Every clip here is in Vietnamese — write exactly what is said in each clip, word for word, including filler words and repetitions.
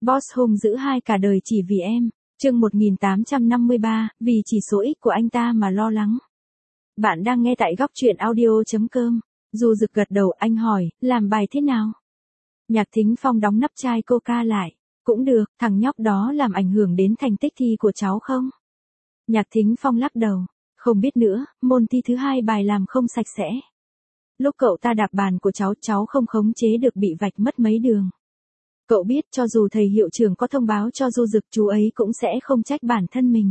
Boss hung dữ hai cả đời chỉ vì em. Chương một nghìn tám trăm năm mươi ba, vì chỉ số ít của anh ta mà lo lắng. Bạn đang nghe tại góc truyện audio chấm com. Du Dực gật đầu, anh hỏi, làm bài thế nào? Nhạc Thính Phong đóng nắp chai coca lại. Cũng được, thằng nhóc đó làm ảnh hưởng đến thành tích thi của cháu không? Nhạc Thính Phong lắc đầu. Không biết nữa, môn thi thứ hai bài làm không sạch sẽ. Lúc cậu ta đạp bàn của cháu, cháu không khống chế được bị vạch mất mấy đường. Cậu biết cho dù thầy hiệu trưởng có thông báo cho Du Dực, chú ấy cũng sẽ không trách bản thân mình.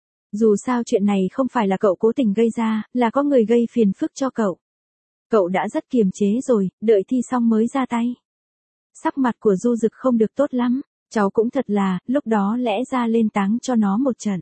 Dù sao chuyện này không phải là cậu cố tình gây ra, là có người gây phiền phức cho cậu. Cậu đã rất kiềm chế rồi, đợi thi xong mới ra tay. Sắc mặt của Du Dực không được tốt lắm, cháu cũng thật là, lúc đó lẽ ra lên táng cho nó một trận.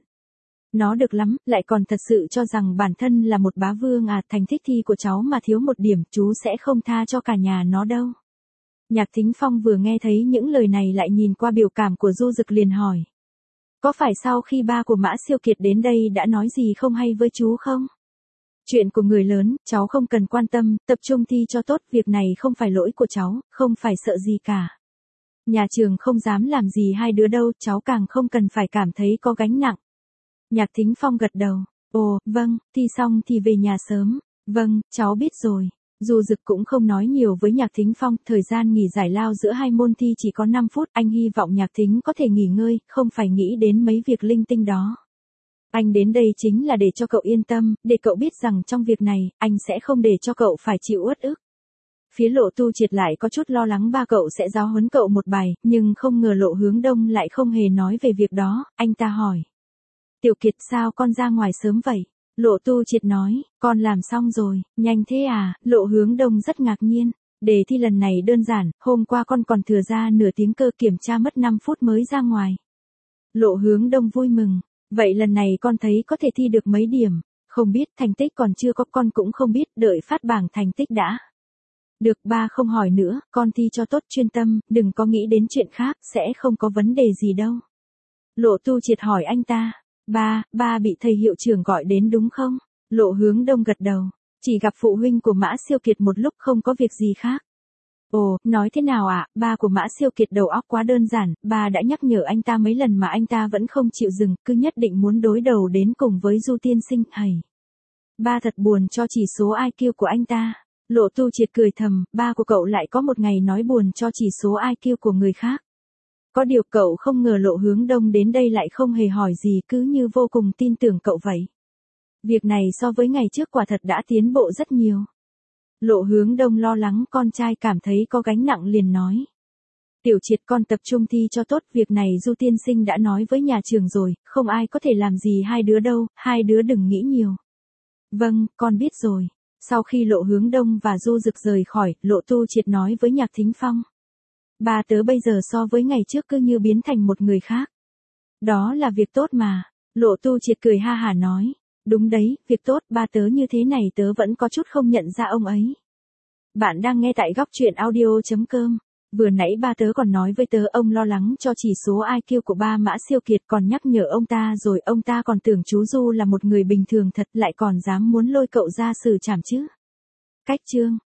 Nó được lắm, lại còn thật sự cho rằng bản thân là một bá vương à, thành tích thi của cháu mà thiếu một điểm, chú sẽ không tha cho cả nhà nó đâu. Nhạc Thính Phong vừa nghe thấy những lời này lại nhìn qua biểu cảm của Du Dực liền hỏi. Có phải sau khi ba của Mã Siêu Kiệt đến đây đã nói gì không hay với chú không? Chuyện của người lớn, cháu không cần quan tâm, tập trung thi cho tốt, việc này không phải lỗi của cháu, không phải sợ gì cả. Nhà trường không dám làm gì hai đứa đâu, cháu càng không cần phải cảm thấy có gánh nặng. Nhạc Thính Phong gật đầu. Ồ, vâng, thi xong thì về nhà sớm. Vâng, cháu biết rồi. Du Dực cũng không nói nhiều với Nhạc Thính Phong, thời gian nghỉ giải lao giữa hai môn thi chỉ có năm phút, anh hy vọng Nhạc Thính có thể nghỉ ngơi, không phải nghĩ đến mấy việc linh tinh đó. Anh đến đây chính là để cho cậu yên tâm, để cậu biết rằng trong việc này, anh sẽ không để cho cậu phải chịu uất ức. Phía Lộ Tu Triệt lại có chút lo lắng ba cậu sẽ giáo huấn cậu một bài, nhưng không ngờ Lộ Hướng Đông lại không hề nói về việc đó, anh ta hỏi. Tiểu Kiệt, sao con ra ngoài sớm vậy? Lộ Tu Triệt nói, con làm xong rồi, nhanh thế à? Lộ Hướng Đông rất ngạc nhiên. Đề thi lần này đơn giản, hôm qua con còn thừa ra nửa tiếng cơ, kiểm tra mất năm phút mới ra ngoài. Lộ Hướng Đông vui mừng. Vậy lần này con thấy có thể thi được mấy điểm? Không biết, thành tích còn chưa có, con cũng không biết, đợi phát bảng thành tích đã. Được, ba không hỏi nữa, con thi cho tốt, chuyên tâm, đừng có nghĩ đến chuyện khác, sẽ không có vấn đề gì đâu. Lộ Tu Triệt hỏi anh ta. Ba, ba bị thầy hiệu trưởng gọi đến đúng không? Lộ Hướng Đông gật đầu. Chỉ gặp phụ huynh của Mã Siêu Kiệt một lúc, không có việc gì khác. Ồ, nói thế nào ạ? À? Ba của Mã Siêu Kiệt đầu óc quá đơn giản, ba đã nhắc nhở anh ta mấy lần mà anh ta vẫn không chịu dừng, cứ nhất định muốn đối đầu đến cùng với Du tiên sinh. Hầy, ba thật buồn cho chỉ số i kiu của anh ta. Lộ Tu Triệt cười thầm, ba của cậu lại có một ngày nói buồn cho chỉ số i kiu của người khác. Có điều cậu không ngờ Lộ Hướng Đông đến đây lại không hề hỏi gì, cứ như vô cùng tin tưởng cậu vậy. Việc này so với ngày trước quả thật đã tiến bộ rất nhiều. Lộ Hướng Đông lo lắng con trai cảm thấy có gánh nặng liền nói. Tiểu Triệt, con tập trung thi cho tốt, việc này Du tiên sinh đã nói với nhà trường rồi, không ai có thể làm gì hai đứa đâu, hai đứa đừng nghĩ nhiều. Vâng, con biết rồi. Sau khi Lộ Hướng Đông và Du Dực rời khỏi, Lộ Tu Triệt nói với Nhạc Thính Phong. Ba tớ bây giờ so với ngày trước cứ như biến thành một người khác. Đó là việc tốt mà. Lộ Tu Triệt cười ha hả nói. Đúng đấy, việc tốt, ba tớ như thế này tớ vẫn có chút không nhận ra ông ấy. Bạn đang nghe tại góc truyện audio chấm com. Vừa nãy ba tớ còn nói với tớ ông lo lắng cho chỉ số i kiu của ba Mã Siêu Kiệt, còn nhắc nhở ông ta rồi, ông ta còn tưởng chú Du là một người bình thường thật, lại còn dám muốn lôi cậu ra xử trảm chứ. Cách chương.